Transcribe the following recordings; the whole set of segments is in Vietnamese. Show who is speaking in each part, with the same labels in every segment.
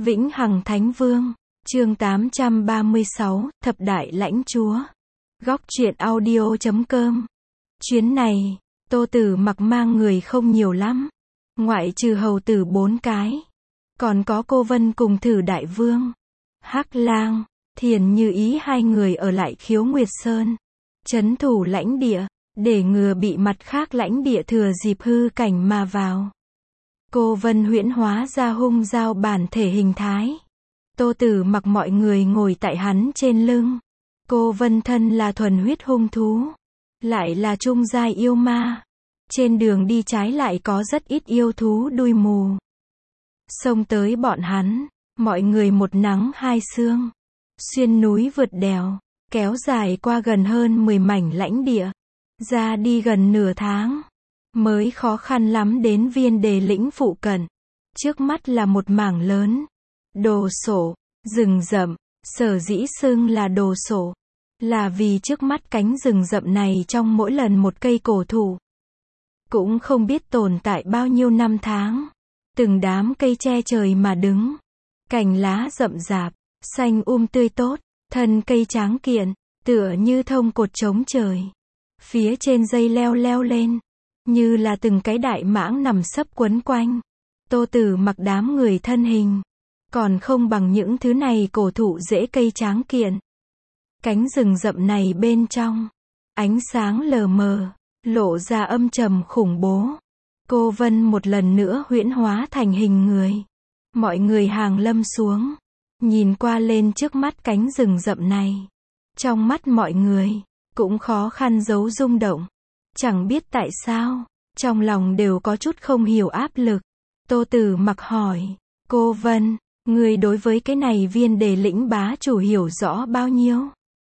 Speaker 1: Vĩnh Hằng Thánh Vương, chương 836, Thập Đại Lãnh Chúa. Góc truyện audio.com. Chuyến này, Tô Tử Mặc mang người không nhiều lắm, ngoại trừ hầu tử 4 cái. Còn có Cô Vân cùng Thử Đại Vương, Hắc Lang, Thiền Như Ý hai người ở lại Khiếu Nguyệt Sơn, trấn thủ lãnh địa, để ngừa bị mặt khác lãnh địa thừa dịp hư cảnh mà vào. Cô Vân huyễn hóa ra hung dao bản thể hình thái. Tô Tử Mặc mọi người ngồi tại hắn trên lưng. Cô Vân thân là thuần huyết hung thú, lại là trung giai yêu ma. Trên đường đi trái lại có rất ít yêu thú đuôi mù. Xông tới bọn hắn, mọi người một nắng hai sương, xuyên núi vượt đèo, kéo dài qua gần hơn 10 mảnh lãnh địa, ra đi gần nửa tháng, mới khó khăn lắm đến Viên Đề lĩnh phụ cận. Trước mắt là một mảng lớn, đồ sộ, rừng rậm. Sở dĩ xưng là đồ sộ, là vì trước mắt cánh rừng rậm này trong mỗi lần một cây cổ thụ, cũng không biết tồn tại bao nhiêu năm tháng. Từng đám cây che trời mà đứng, cành lá rậm rạp, xanh tươi tốt, thân cây tráng kiện, tựa như thông cột chống trời. Phía trên dây leo lên, như là từng cái đại mãng nằm sấp quấn quanh. Tô Tử Mặc đám người thân hình, còn không bằng những thứ này cổ thụ rễ cây tráng kiện. Cánh rừng rậm này bên trong, ánh sáng lờ mờ, lộ ra âm trầm khủng bố. Cô Vân một lần nữa huyễn hóa thành hình người. Mọi người hàng lâm xuống, nhìn qua lên trước mắt cánh rừng rậm này. Trong mắt mọi người, cũng khó khăn giấu rung động. Chẳng biết tại sao, trong lòng đều có chút không hiểu áp lực. Tô Tử Mặc hỏi, cô Vân, người đối với cái này Viên Đề lĩnh bá chủ hiểu rõ bao nhiêu?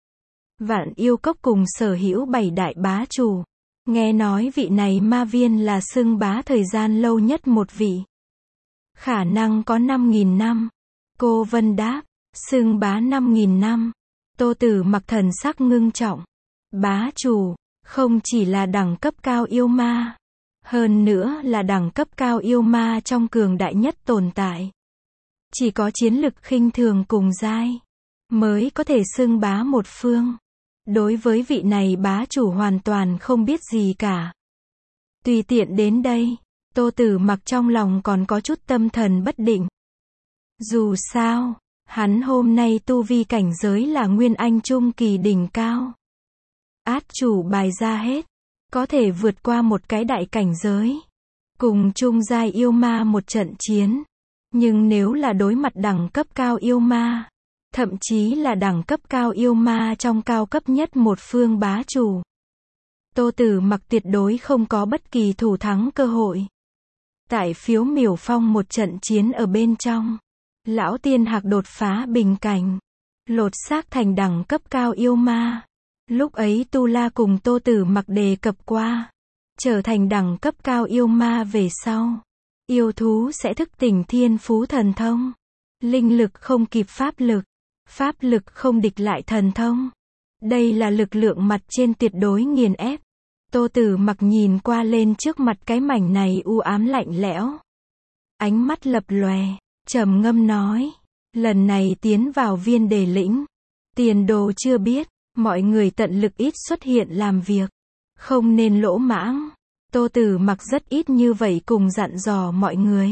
Speaker 1: Vạn Yêu Cốc cùng sở hữu 7 đại bá chủ. Nghe nói vị này ma viên là xưng bá thời gian lâu nhất một vị. Khả năng có 5.000 năm. Cô Vân đáp, xưng bá 5.000 năm. Tô Tử Mặc thần sắc ngưng trọng. Bá chủ, không chỉ là đẳng cấp cao yêu ma, hơn nữa là đẳng cấp cao yêu ma trong cường đại nhất tồn tại. Chỉ có chiến lực khinh thường cùng giai, mới có thể xưng bá một phương. Đối với vị này bá chủ hoàn toàn không biết gì cả. Tùy tiện đến đây, Tô Tử Mặc trong lòng còn có chút tâm thần bất định. Dù sao, hắn hôm nay tu vi cảnh giới là Nguyên Anh Trung kỳ đỉnh cao. Át chủ bài ra hết, có thể vượt qua một cái đại cảnh giới, cùng trung giai yêu ma một trận chiến. Nhưng nếu là đối mặt đẳng cấp cao yêu ma, thậm chí là đẳng cấp cao yêu ma trong cao cấp nhất một phương bá chủ, Tô Tử Mặc tuyệt đối không có bất kỳ thủ thắng cơ hội. Tại Phiếu Miểu Phong một trận chiến ở bên trong, Lão Tiên Hạc đột phá bình cảnh, lột xác thành đẳng cấp cao yêu ma. Lúc ấy Tu La cùng Tô Tử Mặc đề cập qua, trở thành đẳng cấp cao yêu ma về sau, yêu thú sẽ thức tỉnh thiên phú thần thông. Linh lực không kịp pháp lực không địch lại thần thông. Đây là lực lượng mặt trên tuyệt đối nghiền ép. Tô Tử Mặc nhìn qua lên trước mặt cái mảnh này u ám lạnh lẽo, ánh mắt lập lòe, trầm ngâm nói, lần này tiến vào Viên Đề lĩnh, tiền đồ chưa biết, mọi người tận lực ít xuất hiện làm việc, không nên lỗ mãng. Tô Tử Mặc rất ít như vậy cùng dặn dò mọi người.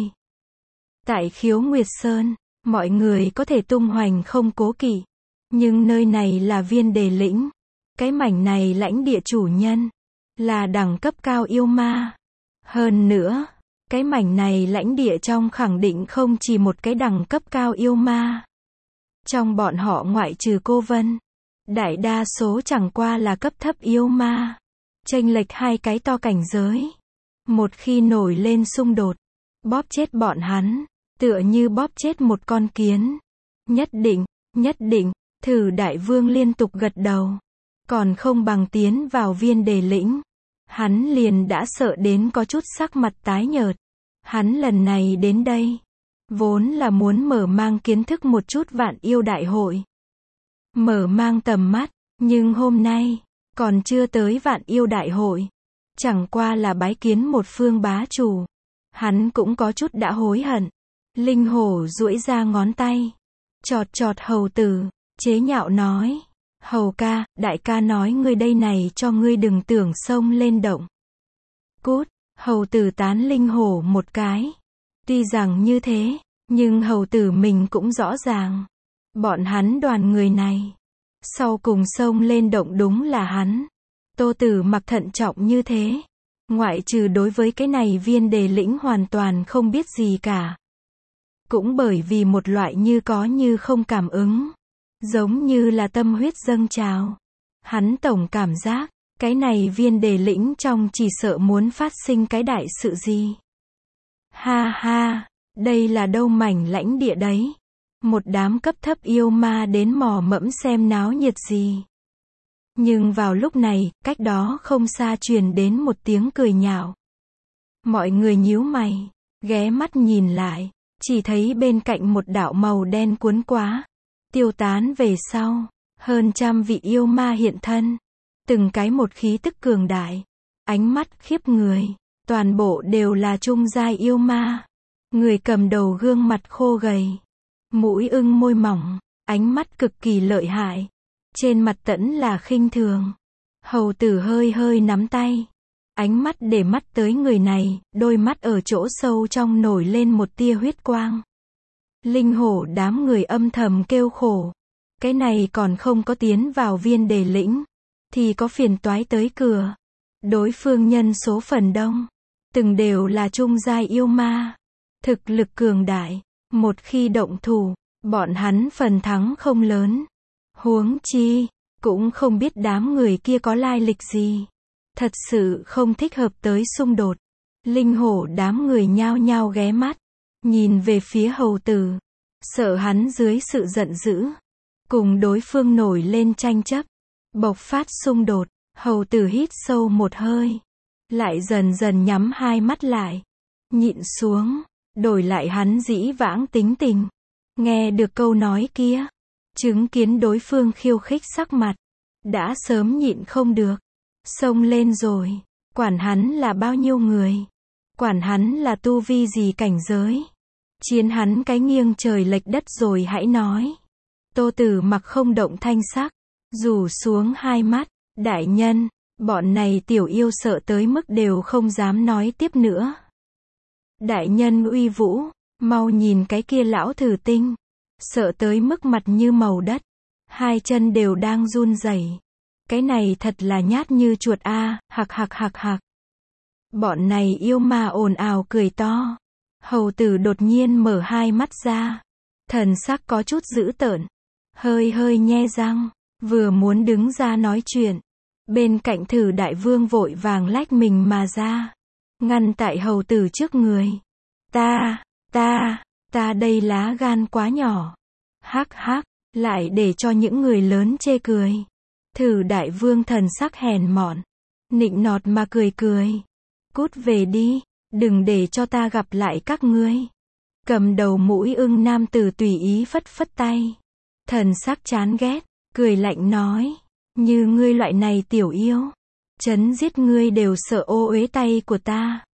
Speaker 1: Tại Khiếu Nguyệt Sơn, mọi người có thể tung hoành không cố kỵ, nhưng nơi này là Viên Đề lĩnh, cái mảnh này lãnh địa chủ nhân là đẳng cấp cao yêu ma. Hơn nữa, cái mảnh này lãnh địa trong khẳng định không chỉ một cái đẳng cấp cao yêu ma. Trong bọn họ ngoại trừ Cô Vân, đại đa số chẳng qua là cấp thấp yêu ma, chênh lệch hai cái to cảnh giới. Một khi nổi lên xung đột, bóp chết bọn hắn, tựa như bóp chết một con kiến. Nhất định, Thử Đại Vương liên tục gật đầu. Còn không bằng tiến vào Viên Đề lĩnh. Hắn liền đã sợ đến có chút sắc mặt tái nhợt. Hắn lần này đến đây, vốn là muốn mở mang kiến thức một chút Vạn Yêu Đại hội, mở mang tầm mắt, nhưng hôm nay, còn chưa tới Vạn Yêu Đại hội, chẳng qua là bái kiến một phương bá chủ. Hắn cũng có chút đã hối hận. Linh hổ duỗi ra ngón tay, chọt chọt hầu tử, chế nhạo nói. Hầu ca, đại ca nói ngươi đây này cho ngươi đừng tưởng xông lên động. Cút, hầu tử tán linh hổ một cái. Tuy rằng như thế, nhưng hầu tử mình cũng rõ ràng. Bọn hắn đoàn người này, sau cùng xông lên động đúng là hắn. Tô Tử Mặc thận trọng như thế. Ngoại trừ đối với cái này viên đề lĩnh hoàn toàn không biết gì cả. Cũng bởi vì một loại như có như không cảm ứng. Giống như là tâm huyết dâng trào. Hắn tổng cảm giác, cái này viên đề lĩnh trong chỉ sợ muốn phát sinh cái đại sự gì. Ha ha, đây là đâu mảnh lãnh địa đấy. Một đám cấp thấp yêu ma đến mò mẫm xem náo nhiệt gì. Nhưng vào lúc này, cách đó không xa truyền đến một tiếng cười nhạo. Mọi người nhíu mày, ghé mắt nhìn lại, chỉ thấy bên cạnh một đạo màu đen cuốn quá, tiêu tán về sau, hơn trăm vị yêu ma hiện thân, từng cái một khí tức cường đại, ánh mắt khiếp người, toàn bộ đều là trung giai yêu ma. Người cầm đầu gương mặt khô gầy, mũi ưng môi mỏng, ánh mắt cực kỳ lợi hại. Trên mặt tẫn là khinh thường. Hầu tử hơi hơi nắm tay. Ánh mắt để mắt tới người này, đôi mắt ở chỗ sâu trong nổi lên một tia huyết quang. Linh hổ đám người âm thầm kêu khổ. Cái này còn không có tiến vào viên đề lĩnh, thì có phiền toái tới cửa. Đối phương nhân số phần đông, từng đều là trung giai yêu ma. Thực lực cường đại, một khi động thủ, bọn hắn phần thắng không lớn. Huống chi, cũng không biết đám người kia có lai lịch gì. Thật sự không thích hợp tới xung đột. Linh hổ đám người nhao nhao ghé mắt, nhìn về phía hầu tử. Sợ hắn dưới sự giận dữ, cùng đối phương nổi lên tranh chấp, bộc phát xung đột. Hầu tử hít sâu một hơi, lại dần dần nhắm hai mắt lại, nhịn xuống, đổi lại hắn dĩ vãng tính tình. Nghe được câu nói kia, chứng kiến đối phương khiêu khích sắc mặt, đã sớm nhịn không được, xông lên rồi. Quản hắn là bao nhiêu người, quản hắn là tu vi gì cảnh giới, chiến hắn cái nghiêng trời lệch đất rồi hãy nói. Tô Tử Mặc không động thanh sắc, rủ xuống hai mắt. Đại nhân, bọn này tiểu yêu sợ tới mức đều không dám nói tiếp nữa. Đại nhân uy vũ, mau nhìn cái kia lão thử tinh, sợ tới mức mặt như màu đất, hai chân đều đang run rẩy. Cái này thật là nhát như chuột a, hạc hạc hạc hạc. Bọn này yêu ma ồn ào cười to. Hầu tử đột nhiên mở hai mắt ra, thần sắc có chút dữ tợn, hơi hơi nhe răng, vừa muốn đứng ra nói chuyện. Bên cạnh Thử Đại Vương vội vàng lách mình mà ra, ngăn tại hầu tử trước người. Ta đây lá gan quá nhỏ. Hắc hắc, lại để cho những người lớn chê cười. Thử Đại Vương thần sắc hèn mọn, nịnh nọt mà cười cười. Cút về đi, đừng để cho ta gặp lại các ngươi. Cầm đầu mũi ưng nam tử tùy ý phất phất tay, thần sắc chán ghét, cười lạnh nói. Như ngươi loại này tiểu yêu, chấn giết ngươi đều sợ ô uế tay của ta.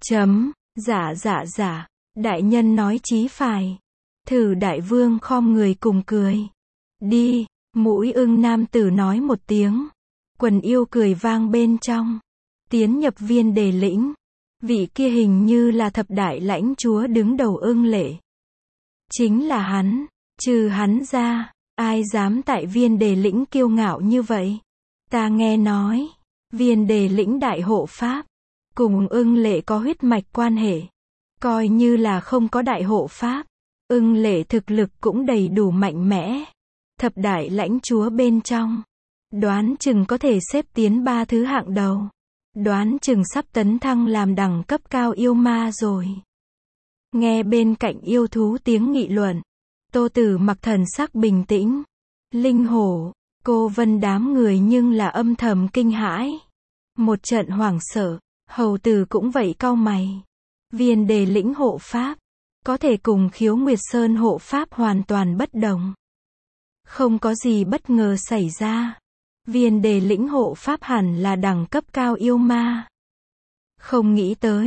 Speaker 1: Dạ, đại nhân nói chí phải. Thử Đại Vương khom người cùng cười. Đi, mũi ưng nam tử nói một tiếng. Quần yêu cười vang bên trong. Tiến nhập viên đề lĩnh. Vị kia hình như là thập đại lãnh chúa đứng đầu ưng lệ. Chính là hắn, trừ hắn ra. Ai dám tại viên đề lĩnh kiêu ngạo như vậy? Ta nghe nói, viên đề lĩnh đại hộ pháp, cùng ưng lệ có huyết mạch quan hệ. Coi như là không có đại hộ pháp, ưng lệ thực lực cũng đầy đủ mạnh mẽ. Thập đại lãnh chúa bên trong, đoán chừng có thể xếp tiến 3 thứ hạng đầu. Đoán chừng sắp tấn thăng làm đẳng cấp cao yêu ma rồi. Nghe bên cạnh yêu thú tiếng nghị luận, Tô Tử Mặc thần sắc bình tĩnh. Linh hổ, cô Vân đám người nhưng là âm thầm kinh hãi. Một trận hoảng sợ, hầu tử cũng vậy cau mày. Viên đề lĩnh hộ pháp, có thể cùng Khiếu Nguyệt Sơn hộ pháp hoàn toàn bất đồng. Không có gì bất ngờ xảy ra. Viên đề lĩnh hộ pháp hẳn là đẳng cấp cao yêu ma. Không nghĩ tới,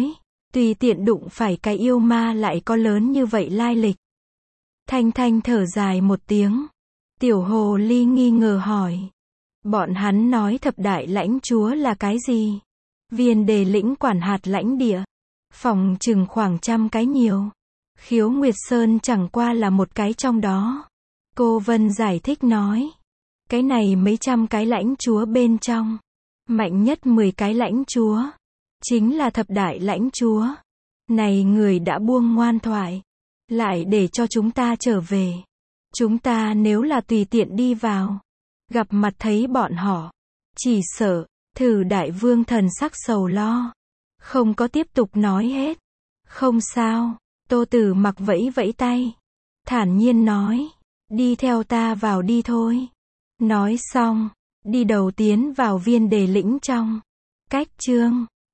Speaker 1: Tùy tiện đụng phải cái yêu ma lại có lớn như vậy lai lịch. Thanh Thanh thở dài một tiếng. Tiểu hồ ly nghi ngờ hỏi. Bọn hắn nói thập đại lãnh chúa là cái gì? Viên Đề lĩnh quản hạt lãnh địa. Phòng chừng khoảng 100 cái nhiều. Khiếu Nguyệt Sơn chẳng qua là một cái trong đó. Cô Vân giải thích nói. Cái này mấy trăm cái lãnh chúa bên trong. Mạnh nhất 10 cái lãnh chúa. Chính là thập đại lãnh chúa. Này người đã buông ngoan thoại. Lại để cho chúng ta trở về. Chúng ta nếu là tùy tiện đi vào. Gặp mặt thấy bọn họ. Chỉ sợ. Thử đại vương thần sắc sầu lo. Không có tiếp tục nói hết. Không sao. Tô Tử Mặc vẫy vẫy tay. Thản nhiên nói. Đi theo ta vào đi thôi. Nói xong. Đi đầu tiến vào Viên Đề lĩnh trong. Cách chương